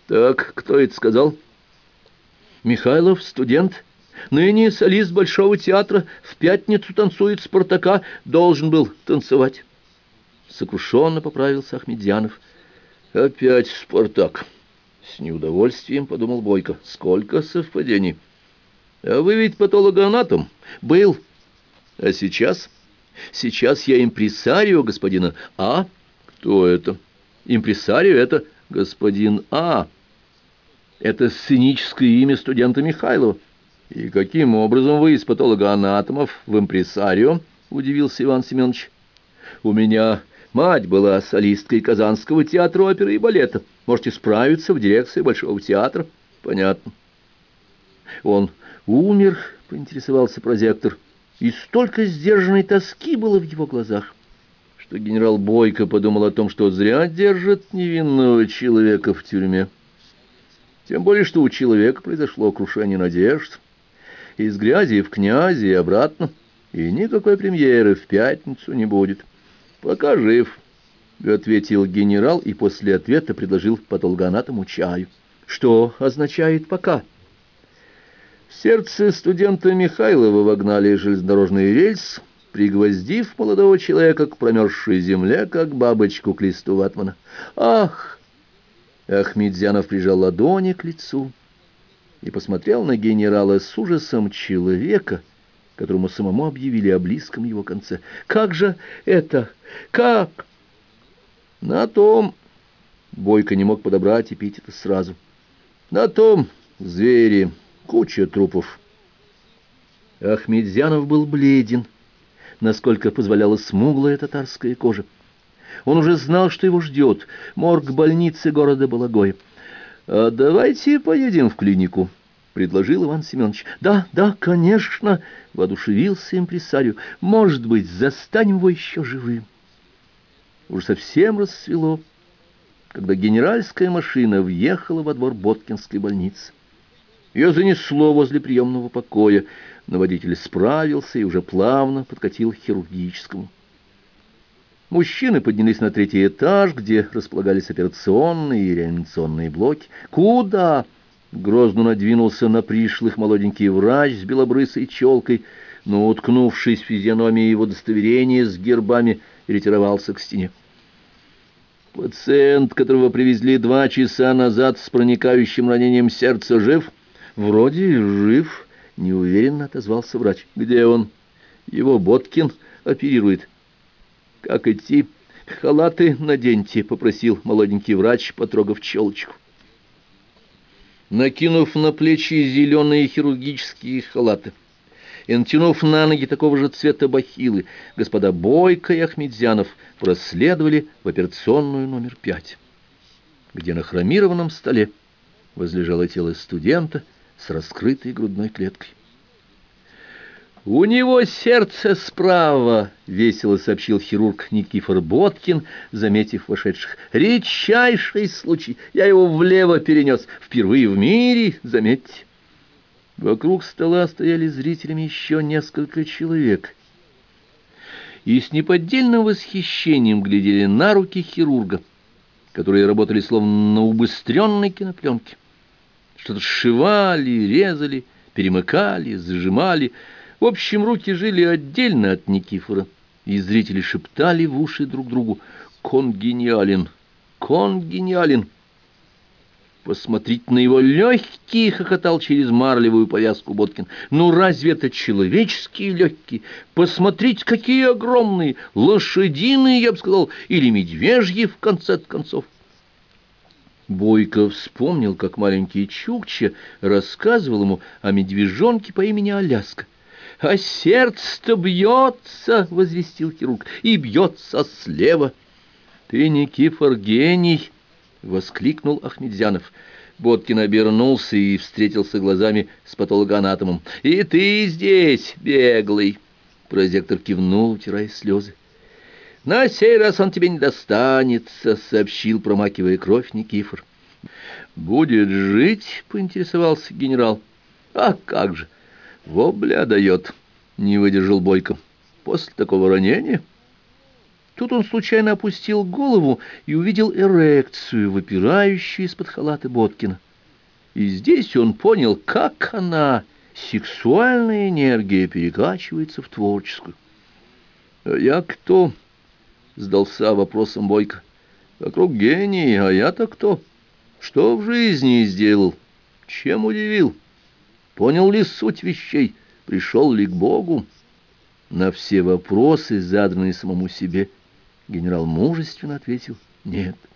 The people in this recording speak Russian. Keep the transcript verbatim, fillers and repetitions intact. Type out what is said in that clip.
Так, кто это сказал? Михайлов, студент, ныне солист Большого театра, в пятницу танцует Спартака, должен был танцевать. Сокрушенно поправился Ахмедьянов. Опять Спартак. С неудовольствием подумал Бойко. Сколько совпадений. А вы ведь патологоанатом? Был. А сейчас? Сейчас я импресарио господина А. Кто это? Импресарио — это господин А. Это сценическое имя студента Михайлова. И каким образом вы из патологоанатомов в импресарио? Удивился Иван Семенович. У меня мать была солисткой Казанского театра оперы и балета. Можете справиться в дирекции Большого театра. Понятно. Он умер, поинтересовался прозектор, и столько сдержанной тоски было в его глазах, что генерал Бойко подумал о том, что зря держит невинного человека в тюрьме. Тем более, что у человека произошло крушение надежд. Из грязи в князи и обратно, и никакой премьеры в пятницу не будет. Пока жив, — ответил генерал, и после ответа предложил патологоанатому чаю. Что означает «пока»? В сердце студента Михайлова вогнали железнодорожный рельс, пригвоздив молодого человека к промерзшей земле, как бабочку к листу ватмана. Ах! Ахмедзянов прижал ладони к лицу и посмотрел на генерала с ужасом человека, которому самому объявили о близком его конце. «Как же это? Как?» «На том...» Бойко не мог подобрать эпитета сразу. «На том, звери, куча трупов». Ахмедзянов был бледен, насколько позволяла смуглая татарская кожа. Он уже знал, что его ждет морг больницы города Балагоя. «А давайте поедем в клинику», — предложил Иван Семенович. «Да, да, конечно», — воодушевился импресарио. «Может быть, застанем его еще живым». Уже совсем рассвело, когда генеральская машина въехала во двор Боткинской больницы. Ее занесло возле приемного покоя, но водитель справился и уже плавно подкатил к хирургическому. Мужчины поднялись на третий этаж, где располагались операционные и реанимационные блоки. «Куда?» — грозно надвинулся на пришлых молоденький врач с белобрысой челкой, но, уткнувшись в физиономии его удостоверения с гербами, ретировался к стене. «Пациент, которого привезли два часа назад с проникающим ранением сердца, жив?» «Вроде жив», — неуверенно отозвался врач. «Где он?» «Его Боткин оперирует». «Как идти?» «Халаты наденьте», — попросил молоденький врач, потрогав челочку. Накинув на плечи зеленые хирургические халаты и натянув на ноги такого же цвета бахилы, господа Бойко и Ахмедзянов проследовали в операционную номер пять, где на хромированном столе возлежало тело студента с раскрытой грудной клеткой. «У него сердце справа», — весело сообщил хирург Никифор Боткин, заметив вошедших. «Редчайший случай. Я его влево перенес. Впервые в мире, заметьте». Вокруг стола стояли зрителями еще несколько человек и с неподдельным восхищением глядели на руки хирурга, которые работали словно на убыстренной кинопленке. Что-то сшивали, резали, перемыкали, зажимали. В общем, руки жили отдельно от Никифора, и зрители шептали в уши друг другу: «Кон гениален! Кон гениален!» «Посмотрите на его легкие!» — хохотал через марлевую повязку Боткин. «Ну разве это человеческие легкие? Посмотрите, какие огромные! Лошадиные, я бы сказал, или медвежьи, в конце концов!» Бойко вспомнил, как маленький Чукча рассказывал ему о медвежонке по имени Аляска. «А сердце-то бьется!» — возвестил хирург. «И бьется слева!» «Ты, Никифор, гений!» — воскликнул Ахмедзянов. Боткин обернулся и встретился глазами с патологоанатомом. «И ты здесь, беглый!» — прозектор кивнул, утирая слезы. «На сей раз он тебе не достанется», — сообщил, промакивая кровь, Никифор. «Будет жить?» — поинтересовался генерал. «А как же! Вобля дает», — не выдержал Бойко. «После такого ранения...» Тут он случайно опустил голову и увидел эрекцию, выпирающую из-под халата Боткина. И здесь он понял, как она, сексуальная энергия, перекачивается в творческую. — А я кто? — сдался вопросом Бойко. — Вокруг гений, а я-то кто? Что в жизни сделал? Чем удивил? Понял ли суть вещей? Пришел ли к Богу? На все вопросы, заданные самому себе, генерал мужественно ответил: нет.